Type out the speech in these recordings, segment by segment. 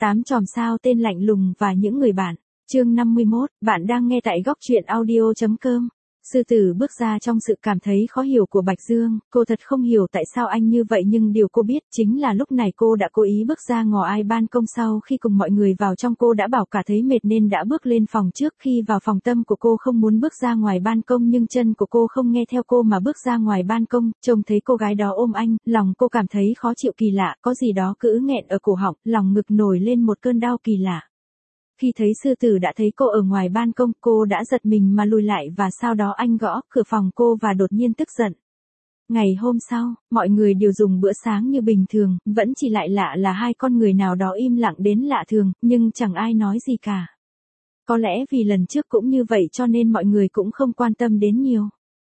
8 chòm sao tên lạnh lùng và những người bạn. Chương 51, bạn đang nghe tại góc truyện audio.com. Sư tử bước ra trong sự cảm thấy khó hiểu của Bạch Dương, cô thật không hiểu tại sao anh như vậy, nhưng điều cô biết chính là lúc này cô đã cố ý bước ra ngỏ ai ban công. Sau khi cùng mọi người vào trong, cô đã bảo cả thấy mệt nên đã bước lên phòng trước. Khi vào phòng, tâm của cô không muốn bước ra ngoài ban công, nhưng chân của cô không nghe theo cô mà bước ra ngoài ban công. Trông thấy cô gái đó ôm anh, lòng cô cảm thấy khó chịu kỳ lạ, có gì đó cứ nghẹn ở cổ họng, lòng ngực nổi lên một cơn đau kỳ lạ. Khi thấy sư tử đã thấy cô ở ngoài ban công, cô đã giật mình mà lùi lại, và sau đó anh gõ cửa phòng cô và đột nhiên tức giận. Ngày hôm sau, mọi người đều dùng bữa sáng như bình thường, vẫn chỉ lại lạ là hai con người nào đó im lặng đến lạ thường, nhưng chẳng ai nói gì cả. Có lẽ vì lần trước cũng như vậy cho nên mọi người cũng không quan tâm đến nhiều.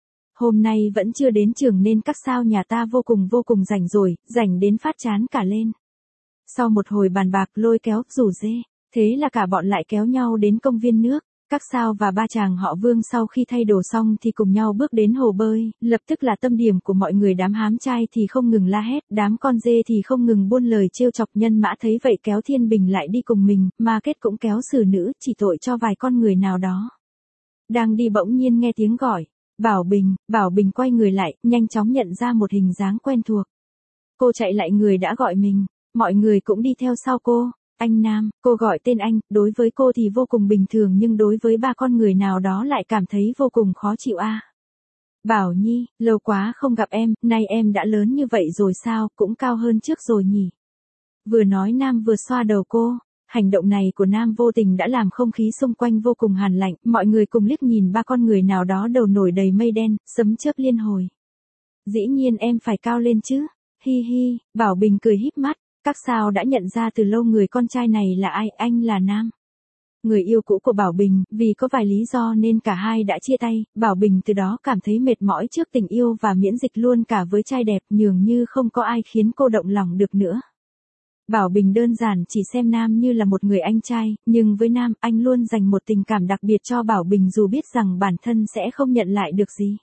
Hôm nay vẫn chưa đến trường nên các sao nhà ta vô cùng rảnh rồi, rảnh đến phát chán cả lên. Sau một hồi bàn bạc lôi kéo rủ rê, thế là cả bọn lại kéo nhau đến công viên nước. Các sao và ba chàng họ Vương sau khi thay đồ xong thì cùng nhau bước đến hồ bơi, lập tức là tâm điểm của mọi người. Đám hám trai thì không ngừng la hét, đám con dê thì không ngừng buôn lời trêu chọc. Nhân Mã thấy vậy kéo Thiên Bình lại đi cùng mình, Ma Kết cũng kéo Xử Nữ, chỉ tội cho vài con người nào đó. Đang đi bỗng nhiên nghe tiếng gọi, Bảo Bình quay người lại, nhanh chóng nhận ra một hình dáng quen thuộc. Cô chạy lại người đã gọi mình, mọi người cũng đi theo sau cô. Anh Nam, cô gọi tên anh, đối với cô thì vô cùng bình thường, nhưng đối với ba con người nào đó lại cảm thấy vô cùng khó chịu a. Bảo Nhi, lâu quá không gặp em, nay em đã lớn như vậy rồi sao, cũng cao hơn trước rồi nhỉ. Vừa nói Nam vừa xoa đầu cô. Hành động này của Nam vô tình đã làm không khí xung quanh vô cùng hàn lạnh, mọi người cùng liếc nhìn ba con người nào đó đầu nổi đầy mây đen, sấm chớp liên hồi. Dĩ nhiên em phải cao lên chứ, hi hi, Bảo Bình cười híp mắt. Các sao đã nhận ra từ lâu người con trai này là ai, anh là Nam. Người yêu cũ của Bảo Bình, vì có vài lý do nên cả hai đã chia tay. Bảo Bình từ đó cảm thấy mệt mỏi trước tình yêu và miễn dịch luôn cả với trai đẹp, nhường như không có ai khiến cô động lòng được nữa. Bảo Bình đơn giản chỉ xem Nam như là một người anh trai, nhưng với Nam, anh luôn dành một tình cảm đặc biệt cho Bảo Bình dù biết rằng bản thân sẽ không nhận lại được gì.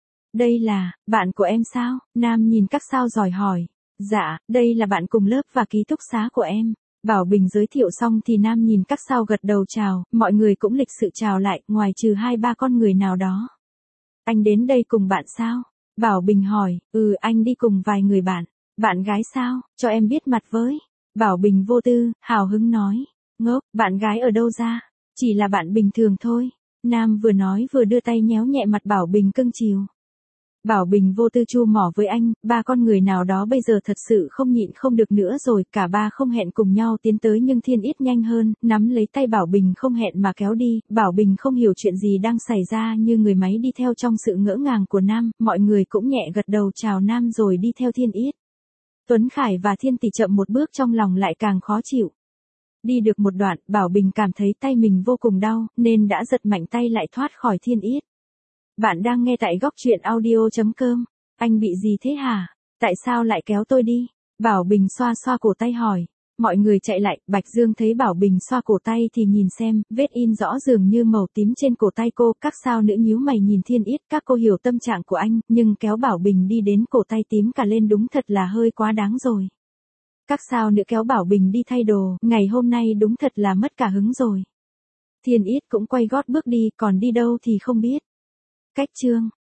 Đây là, bạn của em sao? Nam nhìn các sao rồi hỏi. Dạ, đây là bạn cùng lớp và ký túc xá của em. Bảo Bình giới thiệu xong thì Nam nhìn các sao gật đầu chào, mọi người cũng lịch sự chào lại, ngoài trừ 2-3 con người nào đó. Anh đến đây cùng bạn sao? Bảo Bình hỏi, anh đi cùng vài người bạn. Bạn gái sao, cho em biết mặt với. Bảo Bình vô tư, hào hứng nói, ngốc, bạn gái ở đâu ra? Chỉ là bạn bình thường thôi. Nam vừa nói vừa đưa tay nhéo nhẹ mặt Bảo Bình cưng chiều. Bảo Bình vô tư chu mỏ với anh, ba con người nào đó bây giờ thật sự không nhịn không được nữa rồi, cả ba không hẹn cùng nhau tiến tới, nhưng Thiên Yết nhanh hơn, nắm lấy tay Bảo Bình không hẹn mà kéo đi. Bảo Bình không hiểu chuyện gì đang xảy ra, như người máy đi theo trong sự ngỡ ngàng của Nam, mọi người cũng nhẹ gật đầu chào Nam rồi đi theo Thiên Yết. Tuấn Khải và Thiên Tỷ chậm một bước, trong lòng lại càng khó chịu. Đi được một đoạn, Bảo Bình cảm thấy tay mình vô cùng đau, nên đã giật mạnh tay lại thoát khỏi Thiên Yết. Bạn đang nghe tại góc truyện audio.com. Anh bị gì thế hả? Tại sao lại kéo tôi đi? Bảo Bình xoa xoa cổ tay hỏi. Mọi người chạy lại, Bạch Dương thấy Bảo Bình xoa cổ tay thì nhìn xem, vết in rõ dường như màu tím trên cổ tay cô. Các sao nữ nhíu mày nhìn Thiên Yết, các cô hiểu tâm trạng của anh, nhưng kéo Bảo Bình đi đến cổ tay tím cả lên đúng thật là hơi quá đáng rồi. Các sao nữ kéo Bảo Bình đi thay đồ, ngày hôm nay đúng thật là mất cả hứng rồi. Thiên Yết cũng quay gót bước đi, còn đi đâu thì không biết. Cách chương